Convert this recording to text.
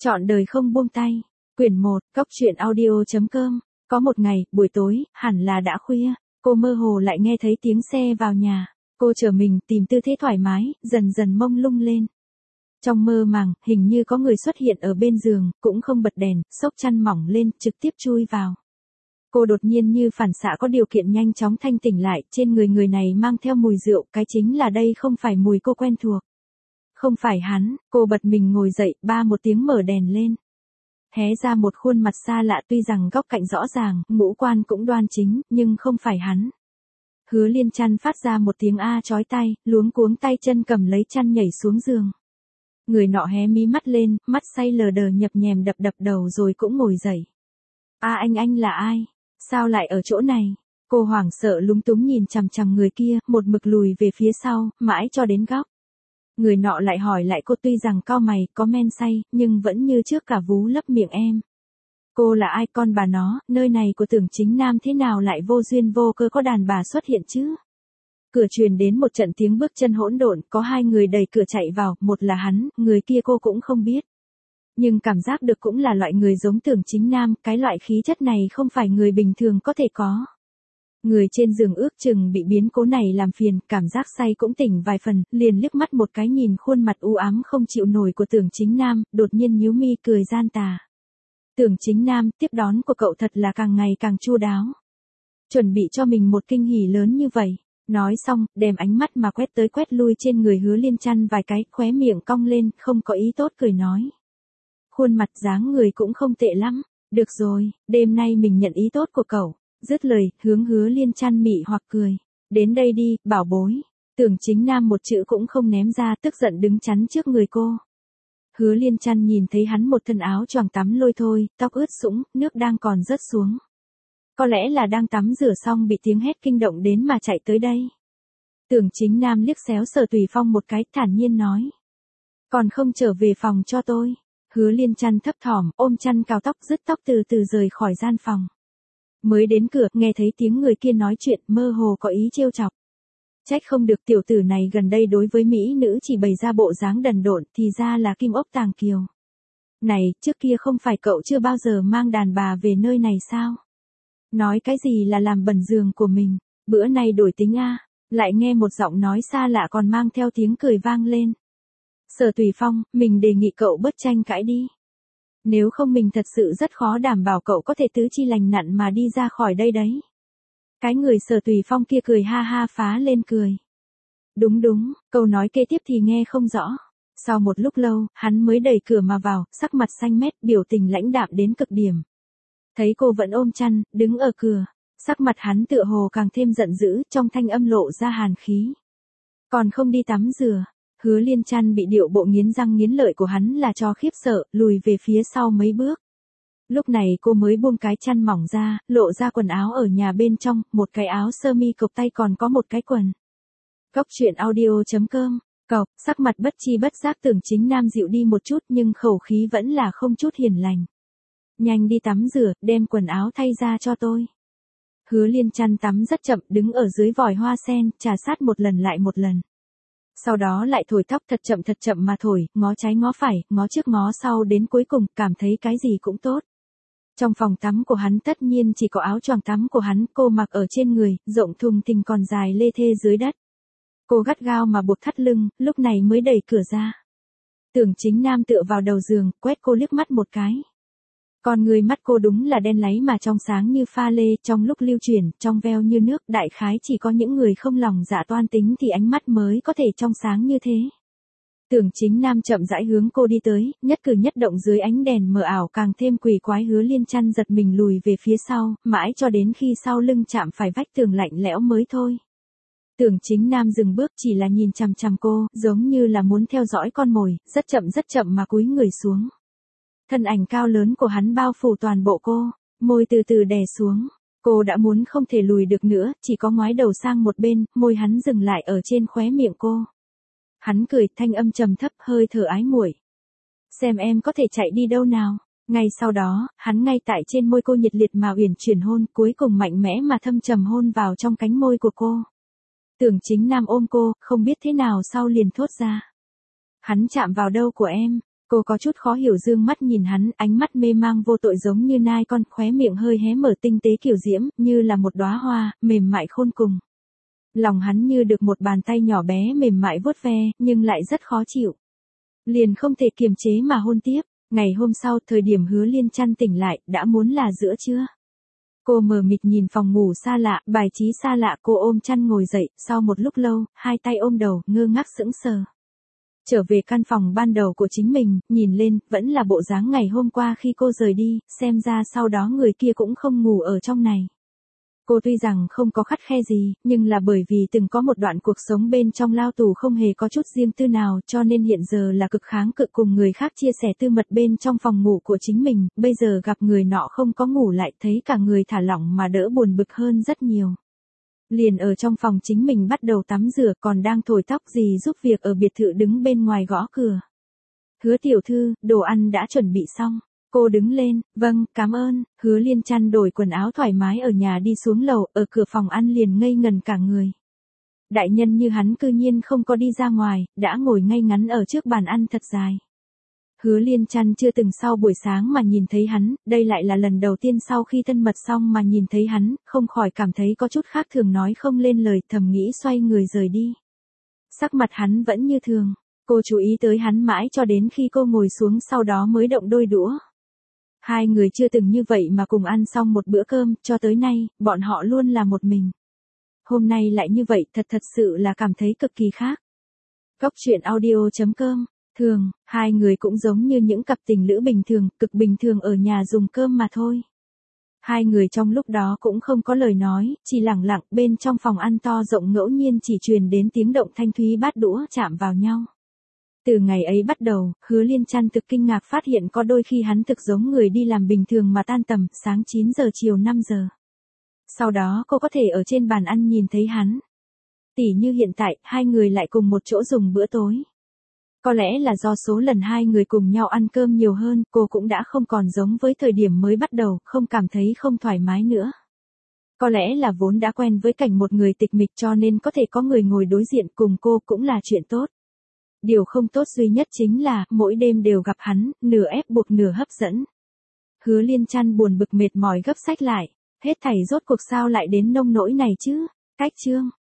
Trọn đời không buông tay. Quyển 1, Cóc truyện audio.com. Có một ngày, buổi tối, hẳn là đã khuya, cô mơ hồ lại nghe thấy tiếng xe vào nhà. Cô trở mình tìm tư thế thoải mái, dần dần mông lung lên. Trong mơ màng, hình như có người xuất hiện ở bên giường, cũng không bật đèn, xốc chăn mỏng lên, trực tiếp chui vào. Cô đột nhiên như phản xạ có điều kiện nhanh chóng thanh tỉnh lại, trên người này mang theo mùi rượu, cái chính là đây không phải mùi cô quen thuộc. Không phải hắn, cô bật mình ngồi dậy, ba một tiếng mở đèn lên. Hé ra một khuôn mặt xa lạ, tuy rằng góc cạnh rõ ràng, ngũ quan cũng đoan chính, nhưng không phải hắn. Hứa Liên chăn phát ra một tiếng a chói tai, luống cuống tay chân cầm lấy chăn nhảy xuống giường. Người nọ hé mí mắt lên, mắt say lờ đờ nhập nhèm đập đập đầu rồi cũng ngồi dậy. A anh là ai? Sao lại ở chỗ này? Cô hoảng sợ lúng túng nhìn chằm chằm người kia, một mực lùi về phía sau, mãi cho đến góc. Người nọ lại hỏi lại cô, tuy rằng cau mày, có men say, nhưng vẫn như trước cả vú lấp miệng em. Cô là ai, con bà nó, nơi này của Tưởng Chính Nam thế nào lại vô duyên vô cớ có đàn bà xuất hiện chứ? Cửa truyền đến một trận tiếng bước chân hỗn độn, có hai người đẩy cửa chạy vào, một là hắn, người kia cô cũng không biết. Nhưng cảm giác được cũng là loại người giống Tưởng Chính Nam, cái loại khí chất này không phải người bình thường có thể có. Người trên giường ước chừng bị biến cố này làm phiền, cảm giác say cũng tỉnh vài phần, liền liếc mắt một cái nhìn khuôn mặt u ám không chịu nổi của Tưởng Chính Nam, đột nhiên nhíu mi cười gian tà. Tưởng Chính Nam, tiếp đón của cậu thật là càng ngày càng chu đáo. Chuẩn bị cho mình một kinh hỉ lớn như vậy. Nói xong, đem ánh mắt mà quét tới quét lui trên người Hứa Liên chăn vài cái, khóe miệng cong lên, không có ý tốt cười nói. Khuôn mặt dáng người cũng không tệ lắm. Được rồi, đêm nay mình nhận ý tốt của cậu. Dứt lời, hướng Hứa Liên chăn mị hoặc cười. Đến đây đi, bảo bối. Tưởng Chính Nam một chữ cũng không ném ra, tức giận đứng chắn trước người cô. Hứa Liên chăn nhìn thấy hắn một thân áo choàng tắm lôi thôi, tóc ướt sũng, nước đang còn rớt xuống. Có lẽ là đang tắm rửa xong bị tiếng hét kinh động đến mà chạy tới đây. Tưởng Chính Nam liếc xéo Sở Tùy Phong một cái, thản nhiên nói. Còn không trở về phòng cho tôi. Hứa Liên chăn thấp thỏm, ôm chăn cào tóc, dứt tóc từ từ rời khỏi gian phòng. Mới đến cửa, nghe thấy tiếng người kia nói chuyện, mơ hồ có ý trêu chọc. Trách không được tiểu tử này gần đây đối với mỹ nữ chỉ bày ra bộ dáng đần độn, thì ra là kim ốc tàng kiều. Này, trước kia không phải cậu chưa bao giờ mang đàn bà về nơi này sao? Nói cái gì là làm bẩn giường của mình, bữa nay đổi tính a. Lại nghe một giọng nói xa lạ còn mang theo tiếng cười vang lên. Sở Tùy Phong, mình đề nghị cậu bớt tranh cãi đi. Nếu không mình thật sự rất khó đảm bảo cậu có thể tứ chi lành lặn mà đi ra khỏi đây đấy. Cái người Sở Tùy Phong kia cười ha ha phá lên cười. Đúng, câu nói kế tiếp thì nghe không rõ. Sau một lúc lâu, hắn mới đẩy cửa mà vào, sắc mặt xanh mét, biểu tình lãnh đạm đến cực điểm. Thấy cô vẫn ôm chăn, đứng ở cửa, sắc mặt hắn tựa hồ càng thêm giận dữ, trong thanh âm lộ ra hàn khí. Còn không đi tắm rửa. Hứa Liên chăn bị điệu bộ nghiến răng nghiến lợi của hắn là cho khiếp sợ, lùi về phía sau mấy bước. Lúc này cô mới buông cái chăn mỏng ra, lộ ra quần áo ở nhà bên trong, một cái áo sơ mi cộc tay còn có một cái quần. Cóc truyện audio.com. Cọc, sắc mặt bất chi bất giác Tưởng Chính Nam dịu đi một chút nhưng khẩu khí vẫn là không chút hiền lành. Nhanh đi tắm rửa, đem quần áo thay ra cho tôi. Hứa Liên chăn tắm rất chậm, đứng ở dưới vòi hoa sen, trà sát một lần lại một lần. Sau đó lại thổi tóc thật chậm mà thổi, ngó trái ngó phải, ngó trước ngó sau đến cuối cùng, cảm thấy cái gì cũng tốt. Trong phòng tắm của hắn tất nhiên chỉ có áo choàng tắm của hắn, cô mặc ở trên người, rộng thùng thình còn dài lê thê dưới đất. Cô gắt gao mà buộc thắt lưng, lúc này mới đẩy cửa ra. Tưởng Chính Nam tựa vào đầu giường, quét cô liếc mắt một cái. Còn người mắt cô đúng là đen láy mà trong sáng như pha lê, trong lúc lưu chuyển, trong veo như nước, đại khái chỉ có những người không lòng dạ toan tính thì ánh mắt mới có thể trong sáng như thế. Tưởng Chính Nam chậm rãi hướng cô đi tới, nhất cử nhất động dưới ánh đèn mờ ảo càng thêm quỷ quái. Hứa Liên chăn giật mình lùi về phía sau, mãi cho đến khi sau lưng chạm phải vách tường lạnh lẽo mới thôi. Tưởng Chính Nam dừng bước chỉ là nhìn chằm chằm cô, giống như là muốn theo dõi con mồi, rất chậm mà cúi người xuống. Thân ảnh cao lớn của hắn bao phủ toàn bộ cô, môi từ từ đè xuống. Cô đã muốn không thể lùi được nữa, chỉ có ngoái đầu sang một bên, môi hắn dừng lại ở trên khóe miệng cô. Hắn cười, thanh âm trầm thấp, hơi thở ái muội. Xem em có thể chạy đi đâu nào. Ngay sau đó, hắn ngay tại trên môi cô nhiệt liệt mà uyển chuyển hôn, cuối cùng mạnh mẽ mà thâm trầm hôn vào trong cánh môi của cô. Tưởng Chính Nam ôm cô, không biết thế nào sau liền thốt ra. Hắn chạm vào đâu của em? Cô có chút khó hiểu dương mắt nhìn hắn, ánh mắt mê mang vô tội giống như nai con, khóe miệng hơi hé mở tinh tế kiểu diễm, như là một đóa hoa, mềm mại khôn cùng. Lòng hắn như được một bàn tay nhỏ bé mềm mại vuốt ve, nhưng lại rất khó chịu. Liền không thể kiềm chế mà hôn tiếp. Ngày hôm sau, thời điểm Hứa Liên Trăn tỉnh lại, đã muốn là giữa trưa. Cô mờ mịt nhìn phòng ngủ xa lạ, bài trí xa lạ, cô ôm chăn ngồi dậy, sau một lúc lâu, hai tay ôm đầu, ngơ ngác sững sờ. Trở về căn phòng ban đầu của chính mình, nhìn lên, vẫn là bộ dáng ngày hôm qua khi cô rời đi, xem ra sau đó người kia cũng không ngủ ở trong này. Cô tuy rằng không có khắt khe gì, nhưng là bởi vì từng có một đoạn cuộc sống bên trong lao tù không hề có chút riêng tư nào cho nên hiện giờ là cực kháng cự cùng người khác chia sẻ tư mật bên trong phòng ngủ của chính mình, bây giờ gặp người nọ không có ngủ lại thấy cả người thả lỏng mà đỡ buồn bực hơn rất nhiều. Liền ở trong phòng chính mình bắt đầu tắm rửa còn đang thổi tóc gì giúp việc ở biệt thự đứng bên ngoài gõ cửa. Hứa tiểu thư, đồ ăn đã chuẩn bị xong. Cô đứng lên, vâng, cảm ơn, Hứa Liên Trăn đổi quần áo thoải mái ở nhà đi xuống lầu, ở cửa phòng ăn liền ngây ngần cả người. Đại nhân như hắn cư nhiên không có đi ra ngoài, đã ngồi ngay ngắn ở trước bàn ăn thật dài. Hứa Liên Trăn chưa từng sau buổi sáng mà nhìn thấy hắn, đây lại là lần đầu tiên sau khi thân mật xong mà nhìn thấy hắn, không khỏi cảm thấy có chút khác thường nói không lên lời, thầm nghĩ xoay người rời đi. Sắc mặt hắn vẫn như thường, cô chú ý tới hắn mãi cho đến khi cô ngồi xuống sau đó mới động đôi đũa. Hai người chưa từng như vậy mà cùng ăn xong một bữa cơm, cho tới nay, bọn họ luôn là một mình. Hôm nay lại như vậy, thật sự là cảm thấy cực kỳ khác. Góc truyện audio.com. Thường, hai người cũng giống như những cặp tình lữ bình thường, cực bình thường ở nhà dùng cơm mà thôi. Hai người trong lúc đó cũng không có lời nói, chỉ lặng lặng bên trong phòng ăn to rộng ngẫu nhiên chỉ truyền đến tiếng động thanh thúy bát đũa chạm vào nhau. Từ ngày ấy bắt đầu, Hứa Liên Trăn thực kinh ngạc phát hiện có đôi khi hắn thực giống người đi làm bình thường mà tan tầm, sáng 9 giờ chiều 5 giờ. Sau đó cô có thể ở trên bàn ăn nhìn thấy hắn. Tỉ như hiện tại, hai người lại cùng một chỗ dùng bữa tối. Có lẽ là do số lần hai người cùng nhau ăn cơm nhiều hơn, cô cũng đã không còn giống với thời điểm mới bắt đầu, không cảm thấy không thoải mái nữa. Có lẽ là vốn đã quen với cảnh một người tịch mịch cho nên có thể có người ngồi đối diện cùng cô cũng là chuyện tốt. Điều không tốt duy nhất chính là, mỗi đêm đều gặp hắn, nửa ép buộc nửa hấp dẫn. Hứa Liên Trăn buồn bực mệt mỏi gấp sách lại, hết thảy rốt cuộc sao lại đến nông nỗi này chứ, cách chương.